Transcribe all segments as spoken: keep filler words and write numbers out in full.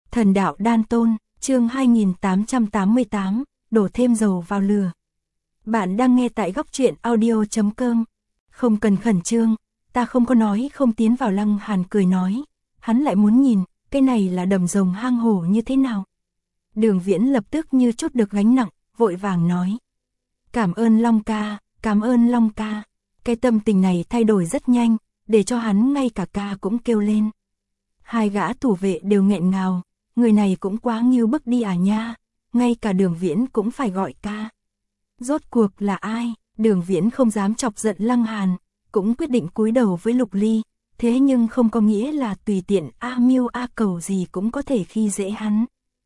Thần đạo đan tôn, chương hai nghìn tám trăm tám mươi tám, đổ thêm dầu vào lửa. Bạn đang nghe tại góc truyện audio chấm com. Không cần khẩn trương, ta không có nói không tiến vào. Lăng Hàn cười nói, hắn lại muốn nhìn, cái này là đầm rồng hang hổ như thế nào. Đường Viễn lập tức như chút được gánh nặng, vội vàng nói. Cảm ơn Long ca, cảm ơn Long ca. Cái tâm tình này thay đổi rất nhanh, để cho hắn ngay cả ca cũng kêu lên. Hai gã thủ vệ đều nghẹn ngào, người này cũng quá nghiêu bức đi à nha, ngay cả Đường Viễn cũng phải gọi ca. Rốt cuộc là ai? Đường Viễn không dám chọc giận Lăng Hàn, cũng quyết định cúi đầu với Lục Ly, thế nhưng không có nghĩa là tùy tiện a miêu a cầu gì cũng có thể khi dễ hắn.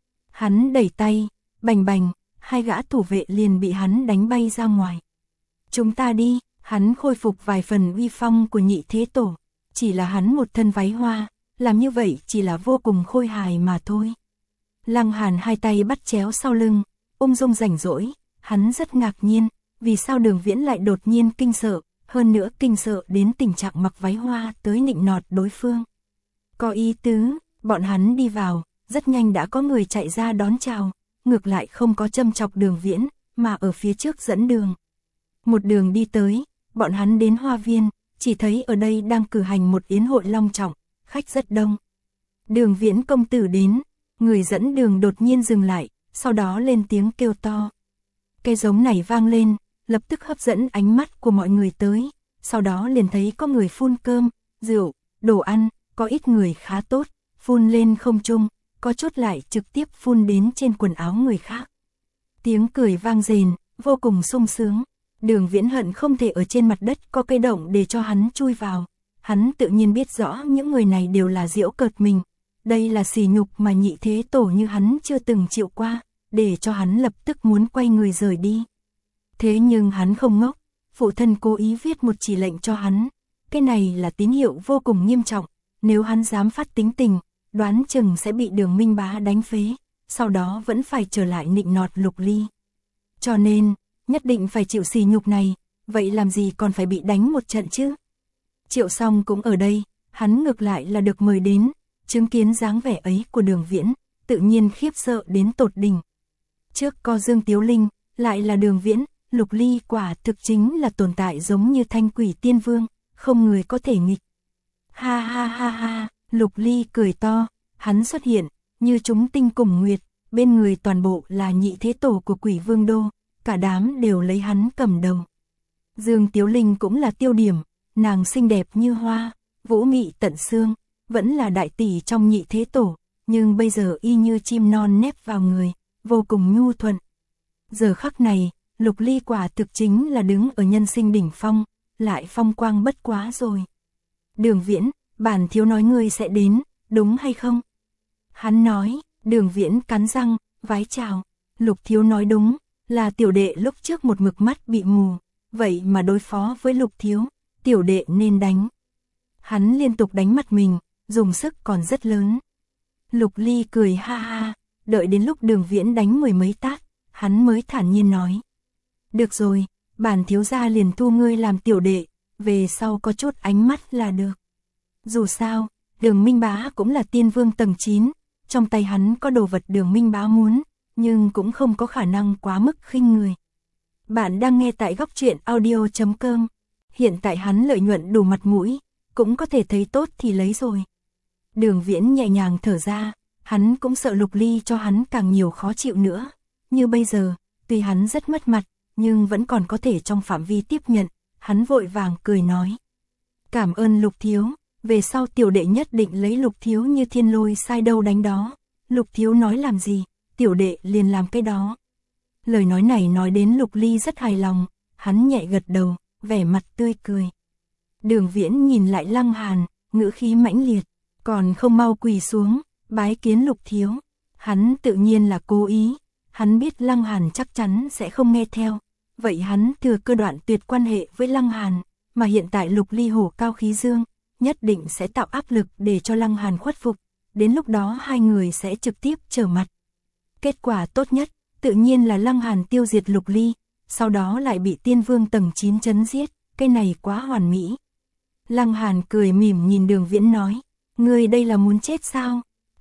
Hắn đẩy tay, bành bành, hai gã thủ vệ liền bị hắn đánh bay ra ngoài. Chúng ta đi, hắn khôi phục vài phần uy phong của Nhị Thế Tổ, chỉ là hắn một thân váy hoa, làm như vậy chỉ là vô cùng khôi hài mà thôi. Lăng Hàn hai tay bắt chéo sau lưng, ung dung rảnh rỗi, hắn rất ngạc nhiên, vì sao Đường Viễn lại đột nhiên kinh sợ, hơn nữa kinh sợ đến tình trạng mặc váy hoa tới nịnh nọt đối phương. Có ý tứ, bọn hắn đi vào, rất nhanh đã có người chạy ra đón chào, ngược lại không có châm chọc Đường Viễn, mà ở phía trước dẫn đường. Một đường đi tới, bọn hắn đến hoa viên, chỉ thấy ở đây đang cử hành một yến hội long trọng, khách rất đông. Đường Viễn công tử đến, người dẫn đường đột nhiên dừng lại, sau đó lên tiếng kêu to. Cái giống này vang lên, lập tức hấp dẫn ánh mắt của mọi người tới, sau đó liền thấy có người phun cơm, rượu, đồ ăn, có ít người khá tốt, phun lên không trung, có chút lại trực tiếp phun đến trên quần áo người khác. Tiếng cười vang rền, vô cùng sung sướng. Đường Viễn hận không thể ở trên mặt đất có cây động để cho hắn chui vào. Hắn tự nhiên biết rõ những người này đều là giễu cợt mình. Đây là sỉ nhục mà Nhị Thế Tổ như hắn chưa từng chịu qua, để cho hắn lập tức muốn quay người rời đi. Thế nhưng hắn không ngốc, phụ thân cố ý viết một chỉ lệnh cho hắn. Cái này là tín hiệu vô cùng nghiêm trọng, nếu hắn dám phát tính tình, đoán chừng sẽ bị Đường Minh Bá đánh phế, sau đó vẫn phải trở lại nịnh nọt Lục Ly. Cho nên, nhất định phải chịu sỉ nhục này, vậy làm gì còn phải bị đánh một trận chứ? Triệu Song cũng ở đây, hắn ngược lại là được mời đến, chứng kiến dáng vẻ ấy của Đường Viễn, tự nhiên khiếp sợ đến tột đỉnh. Trước có Dương Tiếu Linh, lại là Đường Viễn, Lục Ly quả thực chính là tồn tại giống như thanh quỷ tiên vương, không người có thể nghịch. Ha ha ha ha, Lục Ly cười to, hắn xuất hiện, như chúng tinh cùng nguyệt, bên người toàn bộ là Nhị Thế Tổ của Quỷ Vương Đô, cả đám đều lấy hắn cầm đầu. Dương Tiếu Linh cũng là tiêu điểm, nàng xinh đẹp như hoa, vũ mị tận xương, vẫn là đại tỷ trong Nhị Thế Tổ, nhưng bây giờ y như chim non nép vào người, vô cùng nhu thuận. Giờ khắc này, Lục Ly quả thực chính là đứng ở nhân sinh đỉnh phong, lại phong quang bất quá rồi. Đường Viễn, bản thiếu nói ngươi sẽ đến, đúng hay không? Hắn nói, Đường Viễn cắn răng, vái chào. Lục thiếu nói đúng, là tiểu đệ lúc trước một mực mắt bị mù, vậy mà đối phó với Lục thiếu, tiểu đệ nên đánh. Hắn liên tục đánh mặt mình, dùng sức còn rất lớn. Lục Ly cười ha ha, đợi đến lúc Đường Viễn đánh mười mấy tát, hắn mới thản nhiên nói. Được rồi, bản thiếu gia liền thu ngươi làm tiểu đệ, về sau có chút ánh mắt là được. Dù sao, Đường Minh Bá cũng là tiên vương tầng chín, trong tay hắn có đồ vật Đường Minh Bá muốn, nhưng cũng không có khả năng quá mức khinh người. Bạn đang nghe tại góc truyện audio chấm com. Hiện tại hắn lợi nhuận đủ mặt mũi, cũng có thể thấy tốt thì lấy rồi. Đường Viễn nhẹ nhàng thở ra, hắn cũng sợ Lục Ly cho hắn càng nhiều khó chịu nữa. Như bây giờ, tuy hắn rất mất mặt, nhưng vẫn còn có thể trong phạm vi tiếp nhận, hắn vội vàng cười nói. Cảm ơn Lục thiếu, về sau tiểu đệ nhất định lấy Lục thiếu như thiên lôi sai đâu đánh đó. Lục thiếu nói làm gì, tiểu đệ liền làm cái đó. Lời nói này nói đến Lục Ly rất hài lòng, hắn nhẹ gật đầu, vẻ mặt tươi cười. Đường Viễn nhìn lại Lăng Hàn, ngữ khí mãnh liệt, còn không mau quỳ xuống, bái kiến Lục thiếu. Hắn tự nhiên là cố ý, hắn biết Lăng Hàn chắc chắn sẽ không nghe theo, vậy hắn thừa cơ đoạn tuyệt quan hệ với Lăng Hàn, mà hiện tại Lục Ly hổ cao khí dương, nhất định sẽ tạo áp lực để cho Lăng Hàn khuất phục, đến lúc đó hai người sẽ trực tiếp trở mặt. Kết quả tốt nhất, tự nhiên là Lăng Hàn tiêu diệt Lục Ly, sau đó lại bị tiên vương tầng chín chấn giết, cái này quá hoàn mỹ. Lăng Hàn cười mỉm nhìn Đường Viễn nói, ngươi đây là muốn chết sao?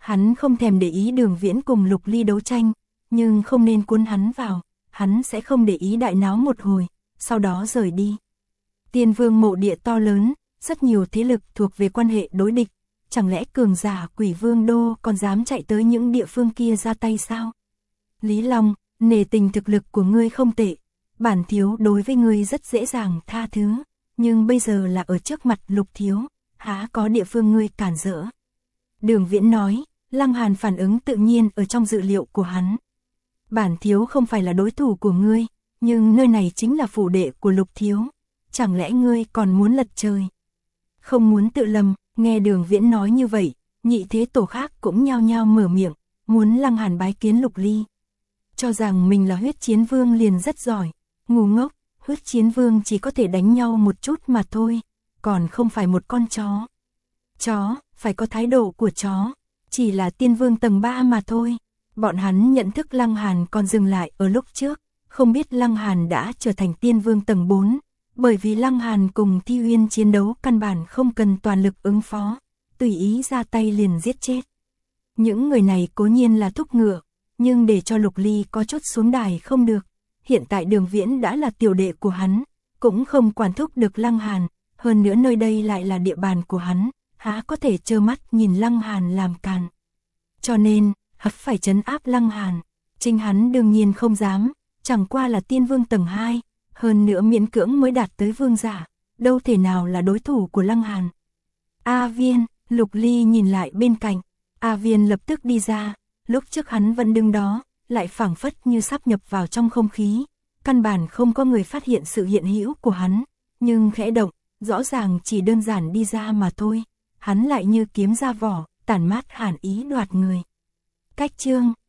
Hắn không thèm để ý Đường Viễn cùng Lục Ly đấu tranh, nhưng không nên cuốn hắn vào, hắn sẽ không để ý đại náo một hồi, sau đó rời đi. Tiên Vương mộ địa to lớn, rất nhiều thế lực thuộc về quan hệ đối địch, chẳng lẽ cường giả Quỷ Vương Đô còn dám chạy tới những địa phương kia ra tay sao? Lý Long, nể tình thực lực của ngươi không tệ, bản thiếu đối với ngươi rất dễ dàng tha thứ, nhưng bây giờ là ở trước mặt Lục thiếu, há có địa phương ngươi cản rỡ. Đường Viễn nói, Lăng Hàn phản ứng tự nhiên ở trong dự liệu của hắn. Bản thiếu không phải là đối thủ của ngươi, nhưng nơi này chính là phủ đệ của Lục thiếu, chẳng lẽ ngươi còn muốn lật trời? Không muốn tự lầm, nghe Đường Viễn nói như vậy, nhị thế tổ khác cũng nhao nhao mở miệng, muốn Lăng Hàn bái kiến Lục Ly. Cho rằng mình là huyết chiến vương liền rất giỏi, ngu ngốc, huyết chiến vương chỉ có thể đánh nhau một chút mà thôi, còn không phải một con chó. Chó, phải có thái độ của chó, chỉ là tiên vương tầng ba mà thôi. Bọn hắn nhận thức Lăng Hàn còn dừng lại ở lúc trước, không biết Lăng Hàn đã trở thành tiên vương tầng bốn, bởi vì Lăng Hàn cùng Thi Uyên chiến đấu căn bản không cần toàn lực ứng phó, tùy ý ra tay liền giết chết. Những người này cố nhiên là thúc ngựa, nhưng để cho Lục Ly có chút xuống đài không được. Hiện tại Đường Viễn đã là tiểu đệ của hắn, cũng không quản thúc được Lăng Hàn, hơn nữa nơi đây lại là địa bàn của hắn, há có thể trơ mắt nhìn Lăng Hàn làm càn. Cho nên, hắn phải trấn áp Lăng Hàn, chính hắn đương nhiên không dám, chẳng qua là tiên vương tầng hai, hơn nữa miễn cưỡng mới đạt tới vương giả, đâu thể nào là đối thủ của Lăng Hàn. A Viên, Lục Ly nhìn lại bên cạnh, A Viên lập tức đi ra, lúc trước hắn vẫn đứng đó, lại phảng phất như sắp nhập vào trong không khí, căn bản không có người phát hiện sự hiện hữu của hắn, nhưng khẽ động, rõ ràng chỉ đơn giản đi ra mà thôi, hắn lại như kiếm ra vỏ, tản mát hàn ý đoạt người. Cách chương